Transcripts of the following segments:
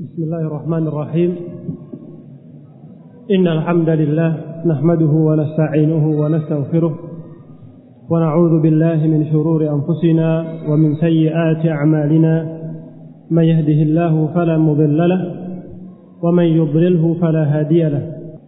بسم الله الرحمن الرحيم. إن الحمد لله نحمده ونستعينه ونستغفره ونعوذ بالله من شرور أنفسنا ومن سيئات أعمالنا. من يهده الله فلا مضل له ومن يضلله فلا هادي له.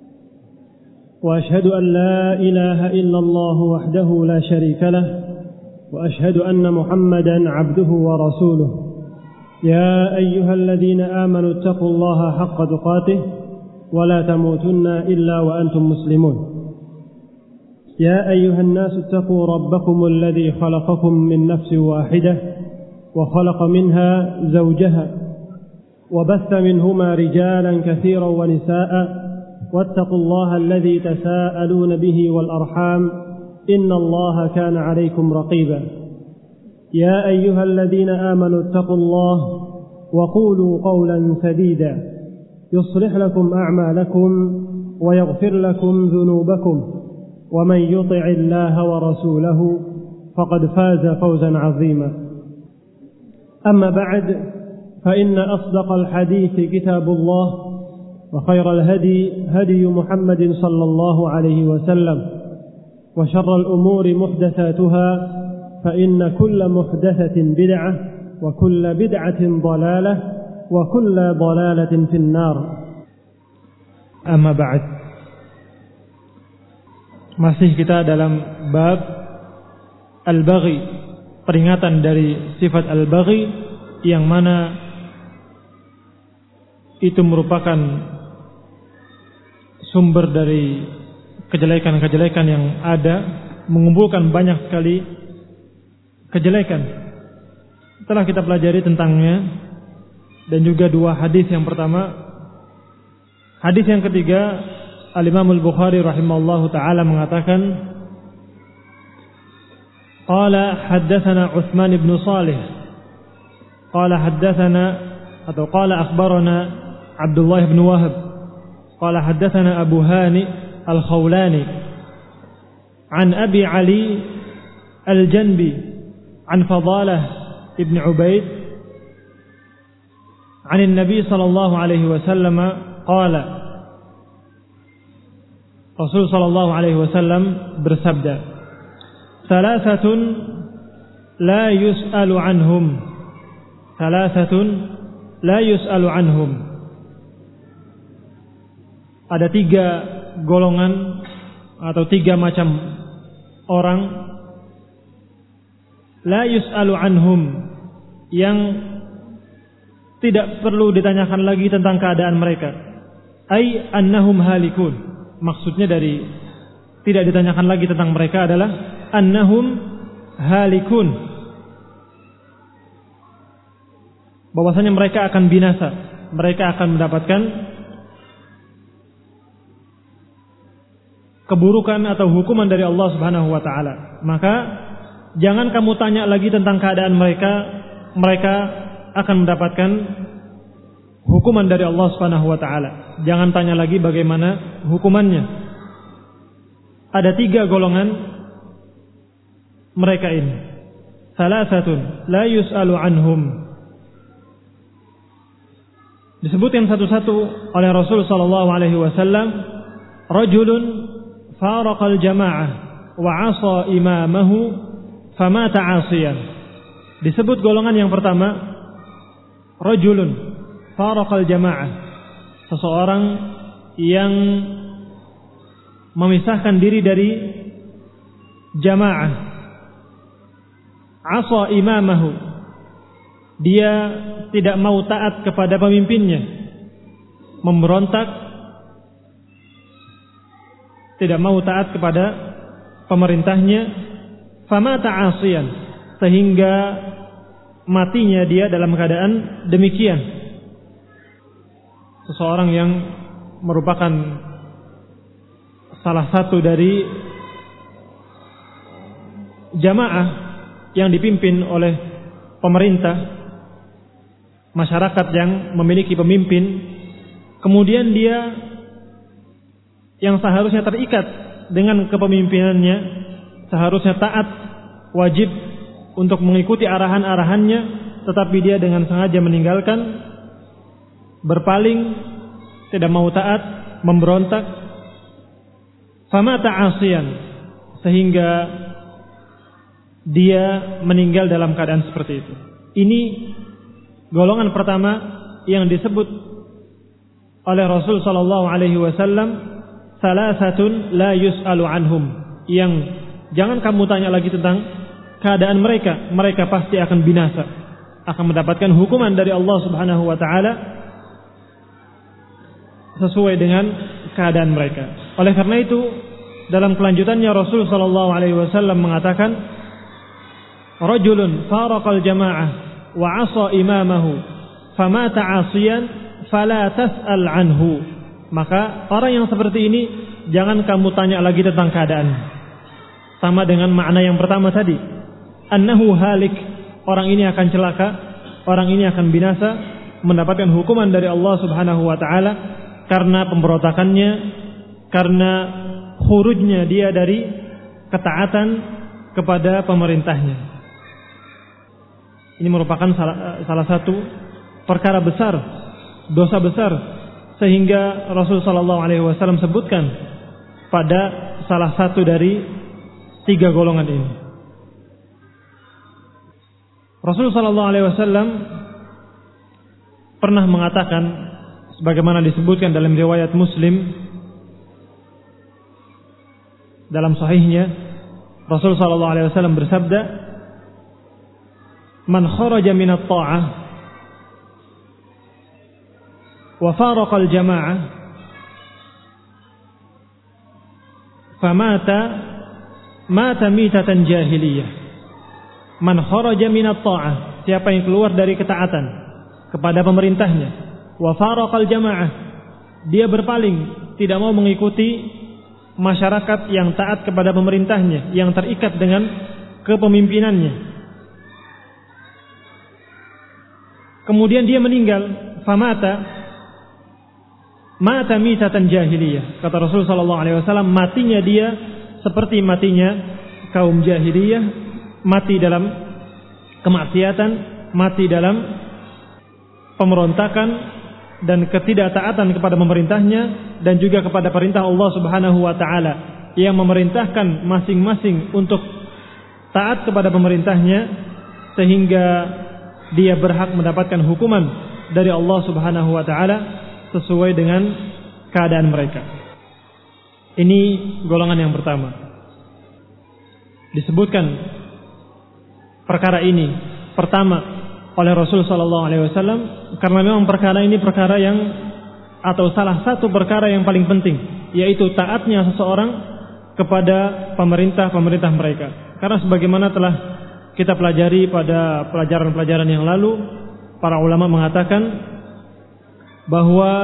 وأشهد أن لا إله إلا الله وحده لا شريك له وأشهد أن محمدا عبده ورسوله. يا أيها الذين آمنوا اتقوا الله حق تقاته ولا تموتن إلا وأنتم مسلمون. يا أيها الناس اتقوا ربكم الذي خلقكم من نفس واحدة وخلق منها زوجها وبث منهما رجالا كثيرا ونساء واتقوا الله الذي تساءلون به والأرحام إن الله كان عليكم رقيبا. يا أيها الذين آمنوا اتقوا الله وقولوا قولا سديدا يصلح لكم أعمالكم ويغفر لكم ذنوبكم ومن يطع الله ورسوله فقد فاز فوزا عظيما. أما بعد فإن أصدق الحديث كتاب الله وخير الهدي هدي محمد صلى الله عليه وسلم وشر الأمور محدثاتها فإن كل محدثة بدعة وكل بدعة ضلالة وكل ضلالة في النار. Amma ba'd. Masih kita dalam bab al-baghi, peringatan dari sifat al-baghi yang mana itu merupakan sumber dari kejelekan-kejelekan yang ada, mengumpulkan banyak sekali kejelekan. Telah kita pelajari tentangnya dan juga dua hadis. Yang pertama, hadis yang ketiga, Al-Imam Al-Bukhari rahimahullahu taala mengatakan, qala haddatsana Utsman ibn Salih qala haddatsana atau qala akhbarana Abdullah ibn Wahab qala haddatsana Abu Hani Al-Khawlani an Abi Ali Al-Janbi عن فضالة ابن عبيد عن النبي صلى الله عليه وسلم قال Rasul sallallahu alaihi wasallam bersabda, "Salasatun la yus'alu anhum. Salasatun la yus'alu anhum." Ada tiga golongan atau tiga macam orang, la yus'alu anhum, yang tidak perlu ditanyakan lagi tentang keadaan mereka. Ai annahum halikun. Maksudnya dari tidak ditanyakan lagi tentang mereka adalah annahum halikun, bahwasanya mereka akan binasa, mereka akan mendapatkan keburukan atau hukuman dari Allah Subhanahu wa taala. Maka jangan kamu tanya lagi tentang keadaan mereka, mereka akan mendapatkan hukuman dari Allah Subhanahu wa taala. Jangan tanya lagi bagaimana hukumannya. Ada tiga golongan mereka ini. Salasatun la yus'alu anhum. Disebutkan satu-satu oleh Rasul sallallahu alaihi wasallam, rajulun faraqal jamaah wa 'asa imamahu famata 'asiyan. Disebut golongan yang pertama, rajulun faraqal jamaah, seseorang yang memisahkan diri dari jamaah. Asa imamahu, dia tidak mau taat kepada pemimpinnya, memberontak, tidak mau taat kepada pemerintahnya. Famata 'asiyan, sehingga matinya dia dalam keadaan demikian. Seseorang yang merupakan salah satu dari jamaah yang dipimpin oleh pemerintah, masyarakat yang memiliki pemimpin, kemudian dia yang seharusnya terikat dengan kepemimpinannya, seharusnya taat, wajib untuk mengikuti arahan-arahannya, tetapi dia dengan sengaja meninggalkan, berpaling, tidak mau taat, memberontak, famata 'asiyan, sehingga dia meninggal dalam keadaan seperti itu. Ini golongan pertama yang disebut oleh Rasul sallallahu alaihi wasallam, salasatun la yus'alu anhum, yang jangan kamu tanya lagi tentang keadaan mereka, mereka pasti akan binasa, akan mendapatkan hukuman dari Allah Subhanahu wa taala sesuai dengan keadaan mereka. Oleh karena itu, dalam kelanjutannya Rasul sallallahu alaihi wasallam mengatakan, rajulun faraqal jamaah wa 'asa imamahu famata 'asiyan fala tas'al anhu. Maka orang yang seperti ini jangan kamu tanya lagi tentang keadaan. Sama dengan makna yang pertama tadi, annahu halik, orang ini akan celaka, orang ini akan binasa, mendapatkan hukuman dari Allah Subhanahu wa taala karena pemberontakannya, karena khurujnya dia dari ketaatan kepada pemerintahnya. Ini merupakan salah satu perkara besar, dosa besar, sehingga Rasul sallallahu alaihi wasallam sebutkan pada salah satu dari 3 golongan ini. Rasul sallallahu alaihi wasallam pernah mengatakan, sebagaimana disebutkan dalam riwayat Muslim dalam sahihnya, Rasul sallallahu alaihi wasallam bersabda, man kharaja min at-ta'ah wa faraqa al-jama'ah famata mata mitatan jahiliyah. Man kharaja min at-ta'ah, siapa yang keluar dari ketaatan kepada pemerintahnya, wa faraqa al-jama'ah, dia berpaling, tidak mau mengikuti masyarakat yang taat kepada pemerintahnya, yang terikat dengan kepemimpinannya, kemudian dia meninggal, famata mata mitatan jahiliyah. Kata Rasul sallallahu alaihi wasallam, matinya dia seperti matinya kaum jahiliyah, mati dalam kemaksiatan, mati dalam pemberontakan dan ketidaktaatan kepada pemerintahnya dan juga kepada perintah Allah Subhanahu wa taala yang memerintahkan masing-masing untuk taat kepada pemerintahnya, sehingga dia berhak mendapatkan hukuman dari Allah Subhanahu wa taala sesuai dengan keadaan mereka. Ini golongan yang pertama. Disebutkan perkara ini pertama oleh Rasul sallallahu alaihi wasallam karena memang perkara ini perkara yang, atau salah satu perkara yang paling penting, yaitu taatnya seseorang kepada pemerintah mereka. Karena sebagaimana telah kita pelajari pada pelajaran-pelajaran yang lalu, para ulama mengatakan bahwa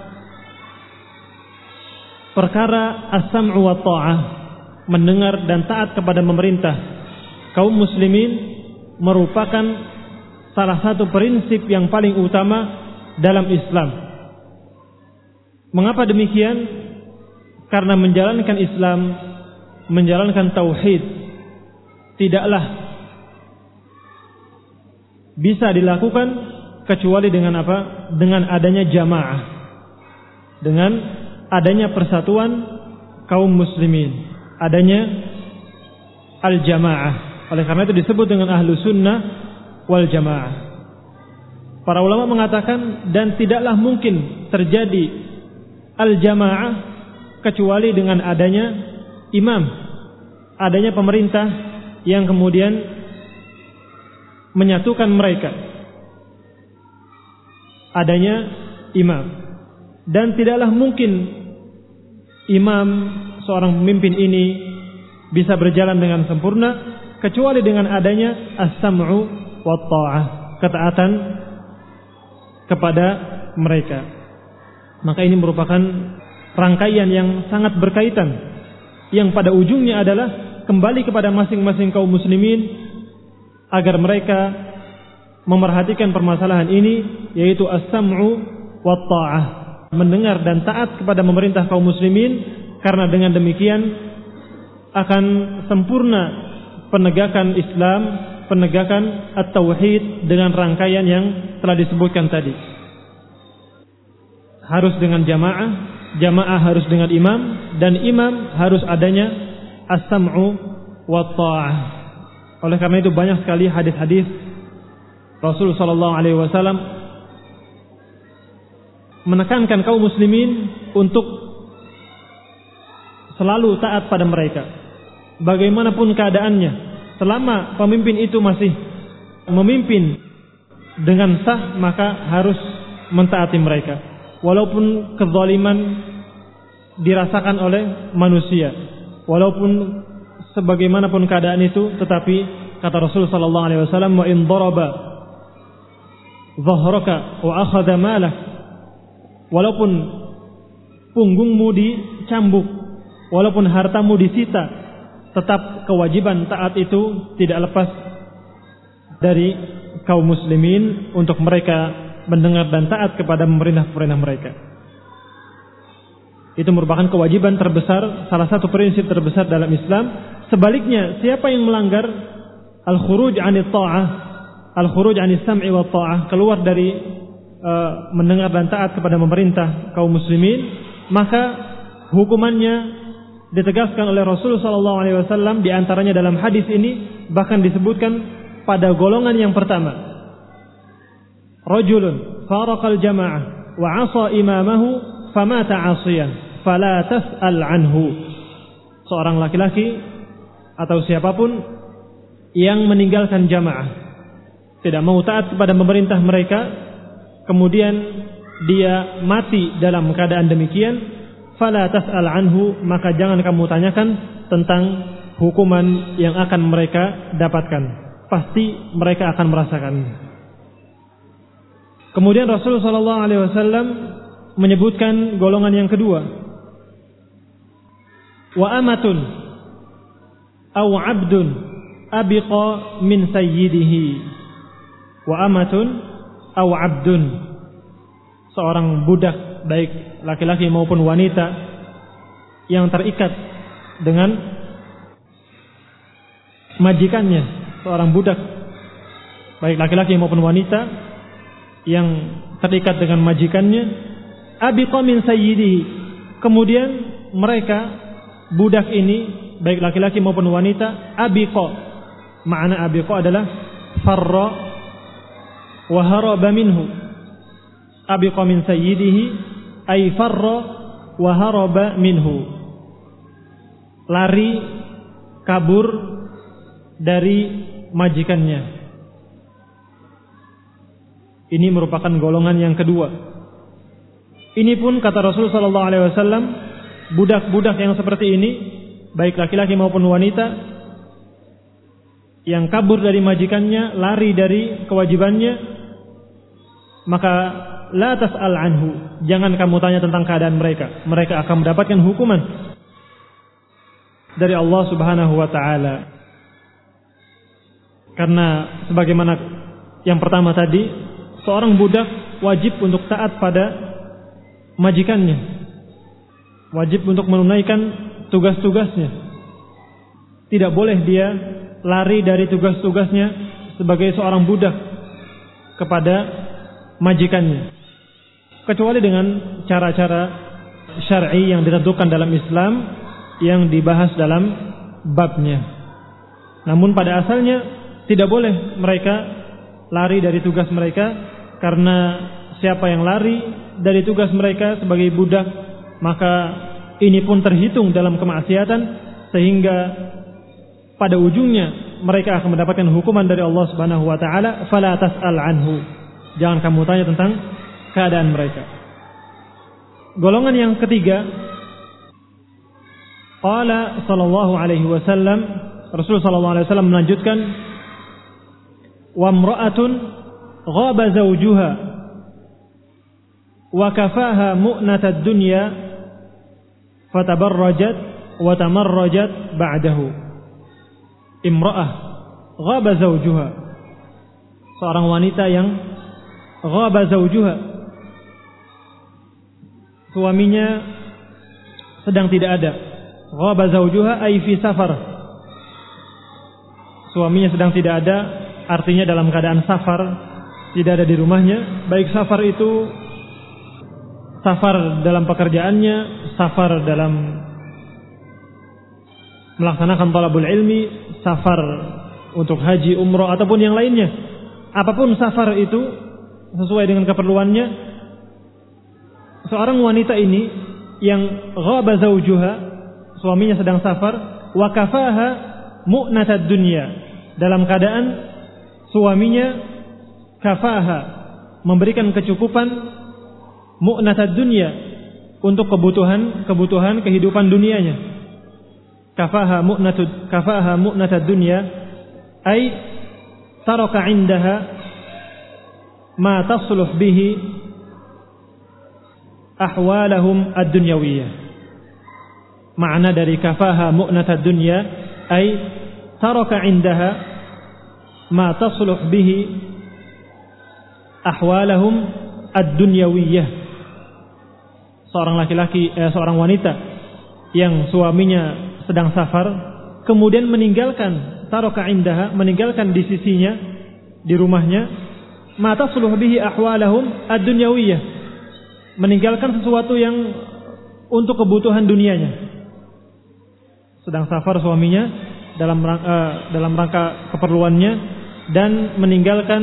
perkara as-sam'u wa ta'ah, mendengar dan taat kepada pemerintah kaum muslimin, merupakan salah satu prinsip yang paling utama dalam Islam. Mengapa demikian? Karena menjalankan Islam, menjalankan tauhid, tidaklah bisa dilakukan kecuali dengan apa? Dengan adanya jamaah, dengan adanya persatuan kaum muslimin, adanya al-jamaah. Oleh karena itu disebut dengan ahlu sunnah wal jamaah. Para ulama mengatakan, dan tidaklah mungkin terjadi al-jamaah kecuali dengan adanya imam, adanya pemerintah yang kemudian menyatukan mereka, adanya imam. Dan tidaklah mungkin imam, seorang pemimpin ini bisa berjalan dengan sempurna kecuali dengan adanya as-sam'u wa ta'ah, ketaatan kepada mereka. Maka ini merupakan rangkaian yang sangat berkaitan, yang pada ujungnya adalah kembali kepada masing-masing kaum muslimin agar mereka memerhatikan permasalahan ini, yaitu as-sam'u wa ta'ah, mendengar dan taat kepada pemerintah kaum muslimin, karena dengan demikian akan sempurna penegakan Islam, penegakan at-tauhid dengan rangkaian yang telah disebutkan tadi. harus dengan jamaah, jamaah harus dengan imam, dan imam harus adanya as-sam'u wa ta'ah. Oleh karena itu banyak sekali hadis-hadis Rasulullah sallallahu alaihi wasallam menekankan kaum muslimin untuk selalu taat pada mereka. Bagaimanapun keadaannya, selama pemimpin itu masih memimpin dengan sah, maka harus mentaati mereka. Walaupun kezaliman dirasakan oleh manusia, walaupun sebagaimanapun keadaan itu, tetapi kata Rasulullah sallallahu alaihi wasallam, wa in daraba dhahraka wa akhadha malak, walaupun punggungmu dicambuk, walaupun hartamu disita, tetap kewajiban taat itu tidak lepas dari kaum muslimin untuk mereka mendengar dan taat kepada pemerintah-pemerintah mereka. Itu merupakan kewajiban terbesar, salah satu prinsip terbesar dalam Islam. Sebaliknya, siapa yang melanggar al-khuruj 'anil ta'ah, al-khuruj 'anis sam'i wa ta'ah, keluar dari mendengar dan taat kepada pemerintah kaum muslimin, maka hukumannya ditegaskan oleh Rasulullah sallallahu alaihi wasallam, di antaranya dalam hadis ini bahkan disebutkan pada golongan yang pertama, rajulun faraqal jama'ah wa 'asa imamahu famata 'asiyan fala tas'al anhu. Seorang laki-laki atau siapapun yang meninggalkan jamaah, tidak mau taat kepada pemerintah mereka, kemudian dia mati dalam keadaan demikian, fala tas'al anhu, maka jangan kamu tanyakan tentang hukuman yang akan mereka dapatkan. Pasti mereka akan merasakannya. Kemudian Rasulullah sallallahu alaihi wasallam menyebutkan golongan yang kedua, wa amatun aw 'abdun abiqa min sayyidihi. Wa amatun aw 'abdun, seorang budak baik laki-laki maupun wanita yang terikat dengan majikannya, seorang budak baik laki-laki maupun wanita yang terikat dengan majikannya, abiqa min sayyidihi, kemudian mereka budak ini baik laki-laki maupun wanita, abiqa, makna abiqa adalah farra wa haraba minhu. Abiqa min sayyidihi ay farra wa haraba minhu, lari kabur dari majikannya. Ini merupakan golongan yang kedua. Ini pun kata Rasulullah sallallahu alaihi wasallam, budak-budak yang seperti ini, baik laki-laki maupun wanita, yang kabur dari majikannya, lari dari kewajibannya, maka la tas'al anhu, jangan kamu tanya tentang keadaan mereka. Mereka akan mendapatkan hukuman dari Allah Subhanahu wa taala. Karena sebagaimana yang pertama tadi, seorang budak wajib untuk taat pada majikannya, wajib untuk menunaikan tugas-tugasnya. Tidak boleh dia lari dari tugas-tugasnya sebagai seorang budak kepada majikannya, kecuali dengan cara-cara syar'i yang ditentukan dalam Islam yang dibahas dalam babnya. Namun pada asalnya tidak boleh mereka lari dari tugas mereka, karena siapa yang lari dari tugas mereka sebagai budak, maka ini pun terhitung dalam kemaksiatan, sehingga pada ujungnya mereka akan mendapatkan hukuman dari Allah Subhanahu wa taala, fala tas'al anhu, jangan kamu tanya tentang keadaan mereka. Golongan yang ketiga, qala sallallahu alaihi wasallam, Rasul sallallahu alaihi wasallam melanjutkan, wa imra'atun ghaba zawjuha wa kafaha mu'natad dunya fatabarrajat wa tamarrajat ba'dahu. Imra'ah ghaba zawjuha, seorang wanita yang ghaba zawjuha, suaminya sedang tidak ada. Ghaba zawjuha ay fi safar, suaminya sedang tidak ada, artinya dalam keadaan safar, tidak ada di rumahnya. Baik safar itu safar dalam pekerjaannya, safar dalam melaksanakan talabul ilmi, safar untuk haji, umroh ataupun yang lainnya. Apapun safar itu sesuai dengan keperluannya. Seorang wanita ini yang ghaba zawjuha, suaminya sedang safar, wa kafaha mu'natad dunya, dalam keadaan suaminya kafaha, memberikan kecukupan mu'natad dunya, untuk kebutuhan kehidupan dunianya. Kafaha mu'natad dunya ay taraka indaha ma tasluh bihi ahwalahum ad-dunyawiyah. Makna dari kafaha mu'natad dunya ay taraka indaha ma tasluh bihi ahwalahum ad-dunyawiyah. Seorang wanita yang suaminya sedang safar, kemudian meninggalkan taraka indaha, meninggalkan di sisinya, di rumahnya, ma tasluh bihi ahwalahum ad-dunyawiyah, meninggalkan sesuatu yang untuk kebutuhan dunianya. Sedang safar suaminya dalam rangka keperluannya, dan meninggalkan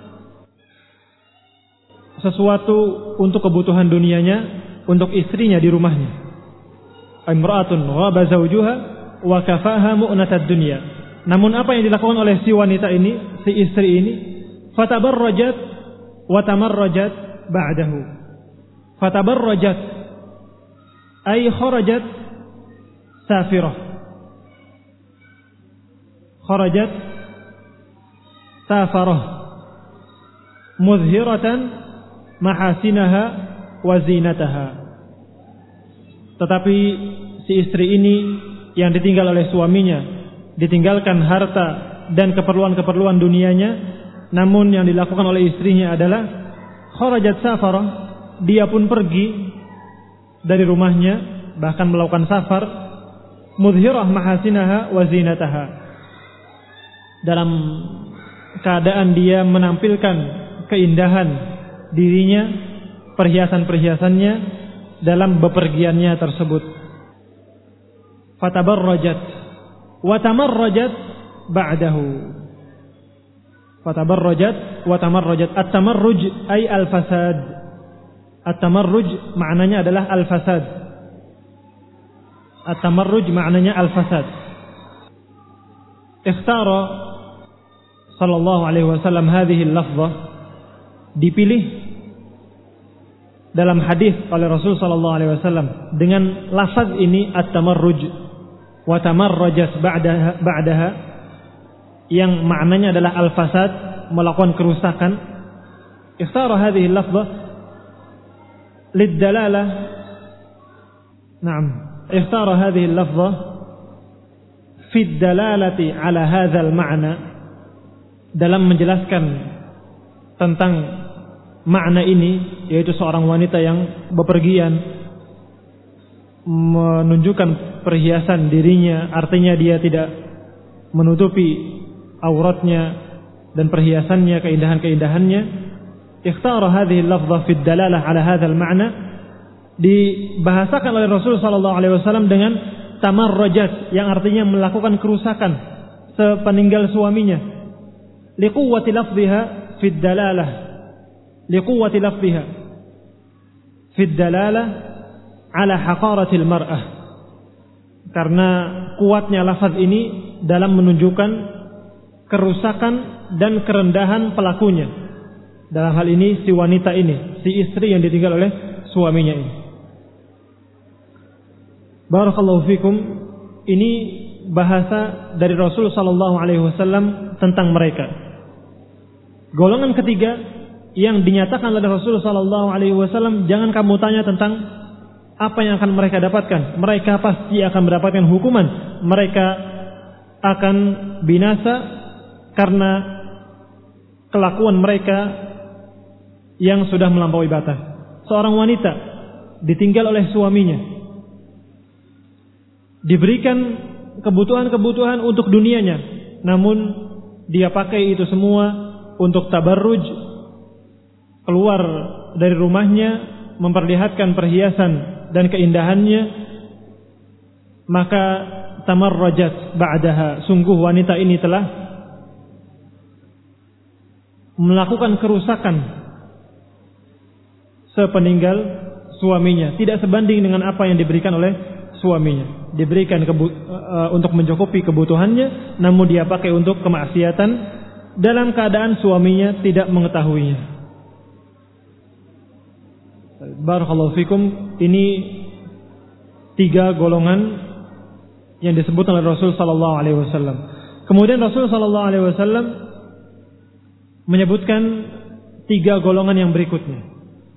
sesuatu untuk kebutuhan dunianya, untuk istrinya di rumahnya. Imra'atun ghaba zawjuha wa kafaha mu'natad dunya. Namun apa yang dilakukan oleh si wanita ini, si istri ini, fatabarrajat wa tamarrajat ba'dahu. Fatabarrajat ay kharajat safirah. Kharajat safarah muzhiratan mahasinaha wa zinataha. Tetapi si istri ini yang ditinggal oleh suaminya, ditinggalkan harta dan keperluan-keperluan dunianya, namun yang dilakukan oleh istrinya adalah kharajat safarah, dia pun pergi dari rumahnya, bahkan melakukan safar, mudhirah mahasinaha wa zinataha, dalam keadaan dia menampilkan keindahan dirinya, perhiasan-perhiasannya dalam bepergiannya tersebut. Fatabarrajat wa tamarrajat ba'dahu. Fatabarrajat wa tamarrajat. At-tamarruj ay al-fasad. At-tamarruj maknanya adalah al-fasad. At-tamarruj maknanya al-fasad. Ikhtara sallallahu alaihi wasallam hadhihi al-lafzah, dipilih dalam hadis oleh Rasul sallallahu alaihi wasallam dengan lafaz ini, at-tamarruj wa tamarrajat ba'daha, yang maknanya adalah al-fasad, melakukan kerusakan. Ikhtara hadhihi al-lafzah lid-dalalah. Naam, ikhtara hadhihi al-lafzah fi ad-dalalati ala hadha al-ma'na, dalam menjelaskan tentang makna ini, yaitu seorang wanita yang bepergian menunjukkan perhiasan dirinya, artinya dia tidak menutupi auratnya dan perhiasannya, keindahan-keindahannya. Ikhtara hadhihi al-lafzah fi ad-dalalah ala hadha al-ma'na, dibahasakan oleh Rasul sallallahu alaihi wasallam dengan tamarrajat, yang artinya melakukan kerusakan sepeninggal suaminya. Liquwwati lafziha fi ad-dalalah, liquwwati lafziha fi ad-dalalah ala haqaratil mar'ah, karena kuatnya lafaz ini dalam menunjukkan kerusakan dan kerendahan pelakunya. Dalam hal ini si wanita ini, si istri yang ditinggal oleh suaminya ini. Barakallahu fikum. Ini bahasa dari Rasul sallallahu alaihi wasallam tentang mereka. Golongan ketiga yang dinyatakan oleh Rasul sallallahu alaihi wasallam, jangan kamu tanya tentang apa yang akan mereka dapatkan. Mereka pasti akan mendapatkan hukuman. Mereka akan binasa karena kelakuan mereka yang sudah melampaui batas. Seorang wanita ditinggal oleh suaminya, diberikan kebutuhan-kebutuhan untuk dunianya, namun dia pakai itu semua untuk tabarruj, keluar dari rumahnya memperlihatkan perhiasan dan keindahannya, maka tamarrajat ba'daha, sungguh wanita ini telah melakukan kerusakan sepeninggal suaminya, tidak sebanding dengan apa yang diberikan oleh suaminya. Diberikan untuk mencukupi kebutuhannya, namun dia pakai untuk kemaksiatan dalam keadaan suaminya tidak mengetahuinya. Barakallahu fikum. Ini 3 golongan yang disebut oleh Rasul sallallahu alaihi wasallam. Kemudian Rasul sallallahu alaihi wasallam menyebutkan 3 golongan yang berikutnya.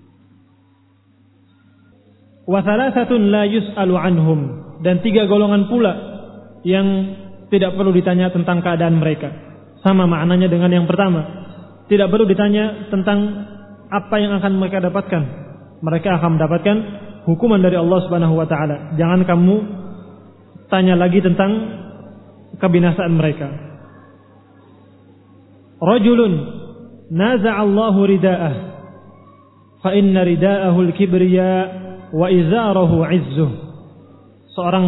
Wa thalathatun la yus'alu anhum, dan 3 golongan pula yang tidak perlu ditanya tentang keadaan mereka. Sama maknanya dengan yang pertama. Tidak perlu ditanya tentang apa yang akan mereka dapatkan. Mereka akan mendapatkan hukuman dari Allah Subhanahu wa taala. Jangan kamu tanya lagi tentang kebinasaan mereka. Rajulun naza'allahu rida'ah fa inna rida'ahu al-kibriya wa izarahu 'izzuh. Seorang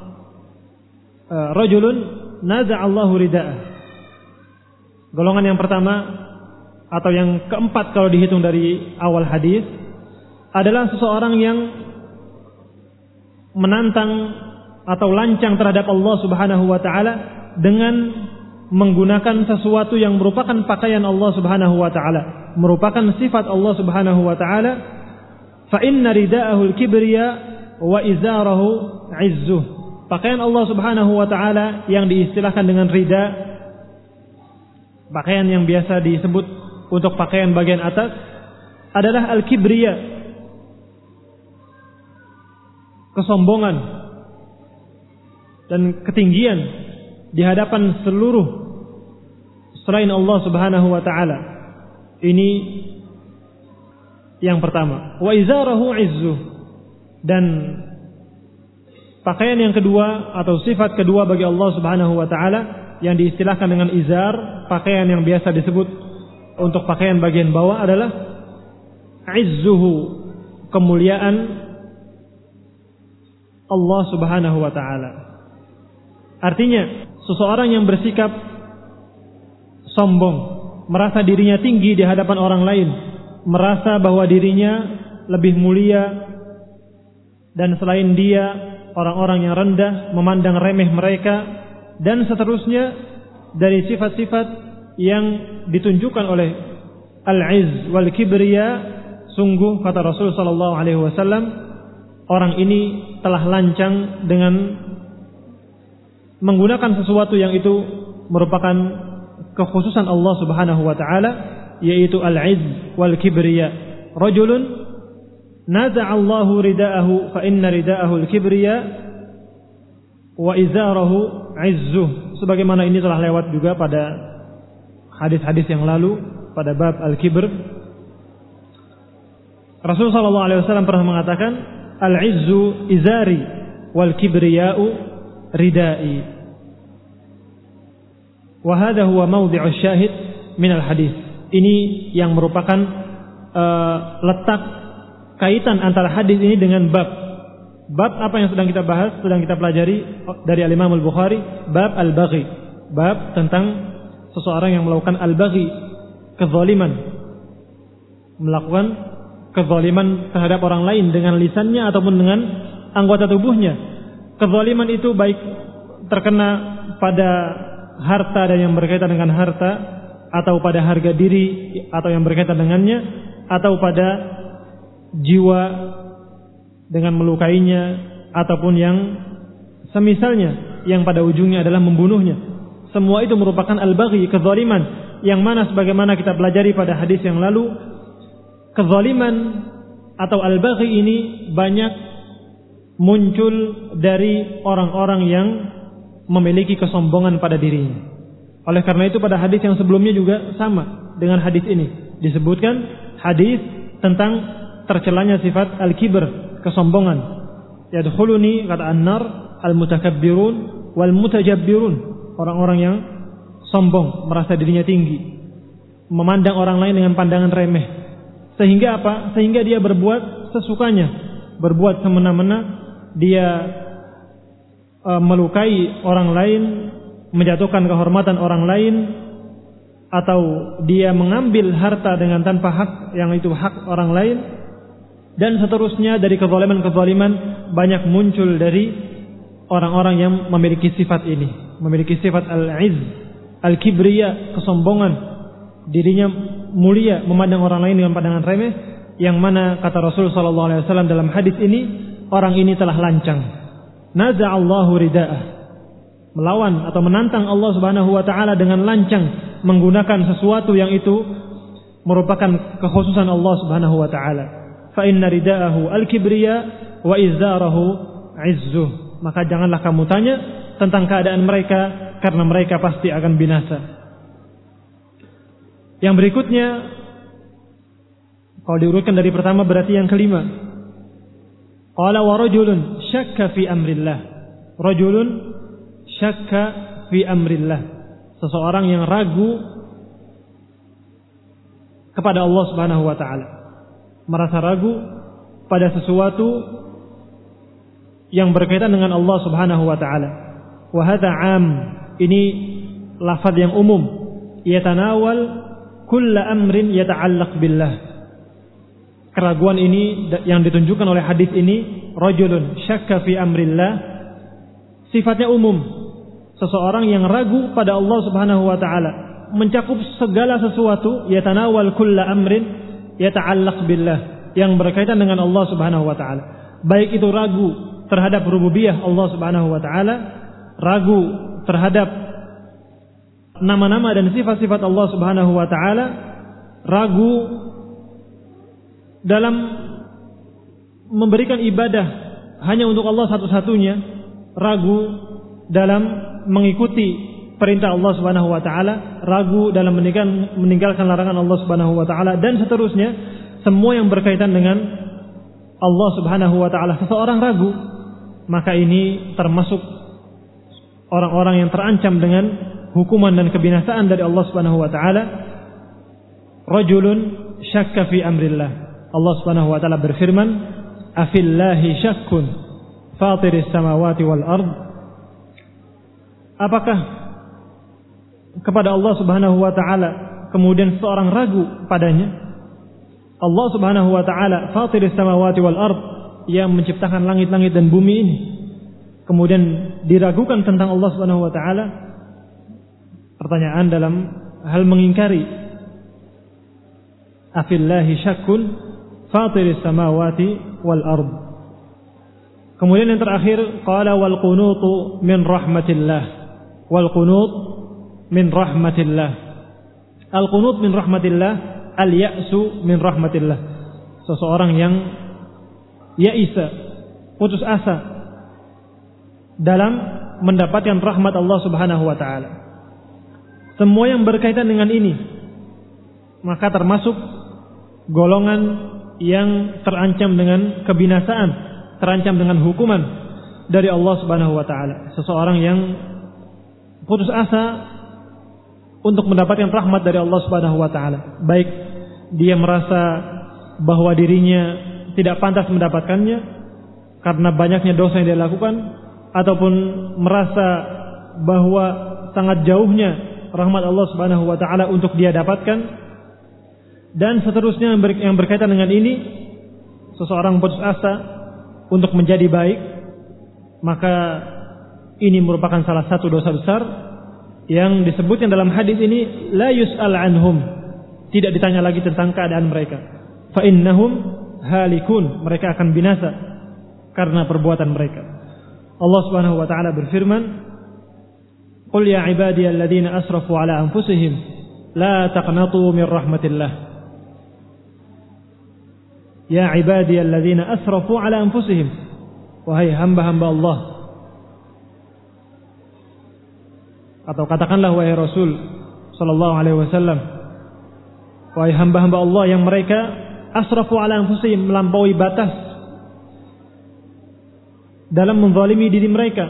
rajulun naza'allahu rida'ah. Golongan yang pertama atau yang keempat kalau dihitung dari awal hadis adalah seseorang yang menantang atau lancang terhadap Allah Subhanahu wa taala dengan menggunakan sesuatu yang merupakan pakaian Allah Subhanahu wa taala, merupakan sifat Allah Subhanahu wa taala. Fa inna rida'ahu al-kibriya wa izarahu 'izzuh. Pakaian Allah Subhanahu wa taala yang diistilahkan dengan rida, pakaian yang biasa disebut untuk pakaian bagian atas, adalah al-kibriya, kesombongan dan ketinggian di hadapan seluruh selain Allah Subhanahu wa taala. Ini yang pertama. Wa izarahu 'izzuh, dan pakaian yang kedua atau sifat kedua bagi Allah Subhanahu wa taala yang diistilahkan dengan izar, pakaian yang biasa disebut untuk pakaian bagian bawah, adalah 'izzuhu, kemuliaan Allah Subhanahu wa taala. Artinya, seseorang yang bersikap sombong, merasa dirinya tinggi di hadapan orang lain, merasa bahwa dirinya lebih mulia dan selain dia orang-orang yang rendah, memandang remeh mereka, dan seterusnya dari sifat-sifat yang ditunjukkan oleh al-'izz wal kibriya. Sungguh, kata Rasul sallallahu alaihi wasallam, orang ini telah lancang dengan menggunakan sesuatu yang itu merupakan kekhususan Allah Subhanahu wa taala, yaitu al-'izz wal kibriya. Rajulun naza'allahu rida'ahu fa inna rida'ahu al-kibriya wa izarahu 'izzuh. Sebagaimana ini telah lewat juga pada hadis-hadis yang lalu pada bab al-kibr. Rasul sallallahu alaihi wasallam pernah mengatakan, al-'izzu izari wal kibriya'u ridai. Wa hadha huwa mawdi'u syahid min al-hadis. Ini yang merupakan letak kaitan antara hadis ini dengan bab. Bab apa yang sedang kita bahas, sedang kita pelajari dari Al-Imam Al-Bukhari, bab al-baghi. Bab tentang seseorang yang melakukan al-baghi, kezaliman. Melakukan kezaliman terhadap orang lain dengan lisannya ataupun dengan anggota tubuhnya. Kezaliman itu baik terkena pada harta dan yang berkaitan dengan harta, atau pada harga diri atau yang berkaitan dengannya, atau pada jiwa dengan melukainya, ataupun yang semisalnya yang pada ujungnya adalah membunuhnya. Semua itu merupakan al-baghi, kezaliman, yang mana sebagaimana kita pelajari pada hadis yang lalu, kezaliman atau al-baghi ini banyak muncul dari orang-orang yang memiliki kesombongan pada dirinya. Oleh karena itu pada hadis yang sebelumnya juga sama dengan hadis ini. Disebutkan hadis tentang tercelanya sifat al-kibr, kesombongan. Yadkhuluni, kata an-nar, al-mutakabbirun wal mutajabbirun. Orang-orang yang sombong, merasa dirinya tinggi, memandang orang lain dengan pandangan remeh. Sehingga apa? Sehingga dia berbuat sesukanya, berbuat semena-mena, dia melukai orang lain, menjatuhkan kehormatan orang lain, atau dia mengambil harta dengan tanpa hak yang itu hak orang lain, dan seterusnya dari kezaliman-kezaliman banyak muncul dari orang-orang yang memiliki sifat ini, memiliki sifat al-izz, al-kibriya, kesombongan, dirinya mulia, memandang orang lain dengan pandangan remeh, yang mana kata Rasul sallallahu alaihi wasallam dalam hadis ini, orang ini telah lancang. Naza'allahu rida'ah, melawan atau menantang Allah Subhanahu wa taala dengan lancang, menggunakan sesuatu yang itu merupakan kekhususan Allah Subhanahu wa taala. Fa inna rida'ahu al-kibriya wa izzarahu 'izzuh. Maka janganlah kamu tanya tentang keadaan mereka, karena mereka pasti akan binasa. Yang berikutnya, kalau diurutkan dari pertama berarti yang kelima. Qala wa rajulun syakka fi amrillah. Rajulun syakka fi amrillah. Seseorang yang ragu kepada Allah Subhanahu wa taala. Merasa ragu pada sesuatu yang berkaitan dengan Allah Subhanahu wa taala. Wa hadza 'am, ini lafaz yang umum, yatanawal kulla amrin yata'allaq billah. Keraguan ini yang ditunjukkan oleh hadis ini, rajulun syakka fi amrillah, sifatnya umum. Seseorang yang ragu pada Allah Subhanahu wa taala, mencakup segala sesuatu, yatanawal kulla amrin yata'allaq billah, yang berkaitan dengan Allah Subhanahu wa taala. Baik itu ragu terhadap rububiyah Allah Subhanahu wa taala, ragu terhadap nama-nama dan sifat-sifat Allah Subhanahu wa taala, ragu dalam memberikan ibadah hanya untuk Allah satu-satunya, ragu dalam mengikuti perintah Allah Subhanahu wa taala, ragu dalam meninggalkan larangan Allah Subhanahu wa taala, dan seterusnya, semua yang berkaitan dengan Allah Subhanahu wa taala. Seseorang ragu, maka ini termasuk orang-orang yang terancam dengan hukuman dan kebinasaan dari Allah Subhanahu wa taala. Rajulun syakka fi amrillah. Allah Subhanahu wa taala berfirman, "Afillahi syakkun fatiris samawati wal ard." Apakah kepada Allah Subhanahu wa taala kemudian seorang ragu padanya? Allah Subhanahu wa taala fatiris samawati wal ard, yang menciptakan langit-langit dan bumi ini, kemudian diragukan tentang Allah Subhanahu wa taala? Pertanyaan dalam hal mengingkari. Afillahi syakkun fatiris samawati wal ard. Kemudian yang terakhir, qala wal qunutu min rahmatillah. Wal qunut min rahmatillah. Al qunut min rahmatillah, al ya'su min rahmatillah. Seseorang yang ya'isa, putus asa dalam mendapatkan rahmat Allah Subhanahu wa taala. Semua yang berkaitan dengan ini maka termasuk golongan yang terancam dengan kebinasaan, terancam dengan hukuman dari Allah Subhanahu wa taala. Seseorang yang putus asa untuk mendapatkan rahmat dari Allah Subhanahu wa taala, baik dia merasa bahwa dirinya tidak pantas mendapatkannya karena banyaknya dosa yang dia lakukan, ataupun merasa bahwa sangat jauhnya rahmat Allah Subhanahu wa taala untuk dia dapatkan, dan seterusnya yang berkaitan dengan ini. Seseorang putus asa untuk menjadi baik, maka ini merupakan salah satu dosa besar yang disebutkan dalam hadis ini, la yus'al anhum, tidak ditanya lagi tentang keadaan mereka. Fa innahum halikun, mereka akan binasa karena perbuatan mereka. Allah Subhanahu wa taala berfirman, qul ya ibadiyalladzina asrafu ala anfusihim la taqnatu min rahmatillah. Ya ibadiyalladzina asrafu ala anfusihim, wahai hamba-hamba Allah, atau katakanlah wahai Rasul sallallahu alaihi wasallam, wahai hamba-hamba Allah yang mereka asrafu ala anfusihim, melampaui batas dalam menzalimi diri mereka,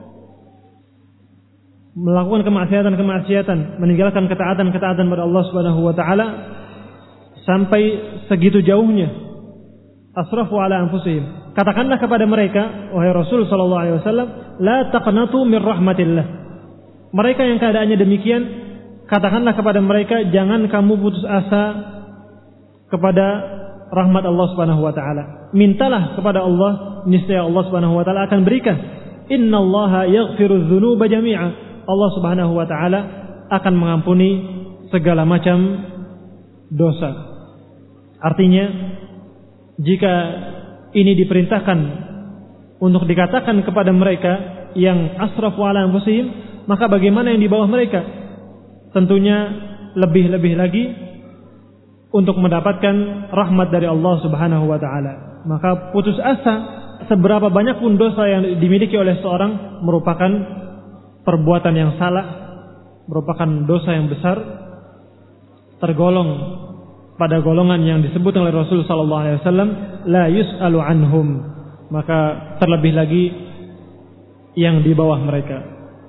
melakukan kemaksiatan-kemaksiatan, meninggalkan ketaatan-ketaatan pada Allah Subhanahu wa taala sampai segitu jauhnya, asrafu ala anfusihim. Katakanlah kepada mereka, wahai Rasul sallallahu alaihi wasallam, la taqnatu min rahmatillah. Mereka yang keadaannya demikian, katakanlah kepada mereka, jangan kamu putus asa kepada rahmat Allah Subhanahu wa taala. Mintalah kepada Allah, niscaya Allah Subhanahu wa taala akan berikan. Innallaha yaghfiru dzunuba jami'a. Allah Subhanahu wa taala akan mengampuni segala macam dosa. Artinya, jika ini diperintahkan untuk dikatakan kepada mereka yang asrafu ala anfusihim, maka bagaimana yang di bawah mereka? Tentunya lebih-lebih lagi untuk mendapatkan rahmat dari Allah Subhanahu wa taala. Maka putus asa seberapa banyak pun dosa yang dimiliki oleh seorang merupakan perbuatan yang salah, merupakan dosa yang besar, tergolong pada golongan yang disebut oleh Rasul sallallahu alaihi wasallam, la yus'alu anhum. Maka terlebih lagi yang di bawah mereka.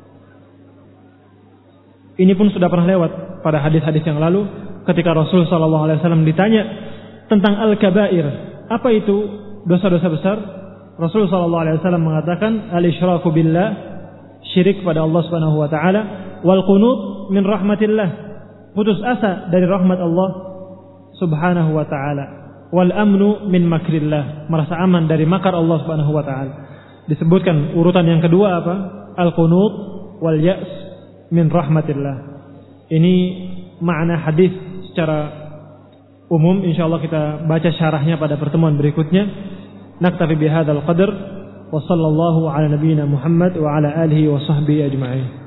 Ini pun sudah pernah lewat pada hadis-hadis yang lalu ketika Rasul sallallahu alaihi wasallam ditanya tentang al-kabair. Apa itu dosa-dosa besar? Rasul sallallahu alaihi wasallam mengatakan al-isyraku billah, syirik pada Allah Subhanahu wa taala, wal qunut min rahmatillah, putus asa dari rahmat Allah Subhanahu wa ta'ala, wal amnu min makrillah, merasa aman dari makar Allah Subhanahu wa ta'ala. Disebutkan urutan yang kedua apa? Al-qunut wal ya's min rahmatillah. Ini makna hadis secara umum. Insyaallah kita baca syarahnya pada pertemuan berikutnya. Naktafi bihadzal qadar wa sallallahu ala nabiyyina Muhammad wa ala alihi wa sahbihi ajma'in.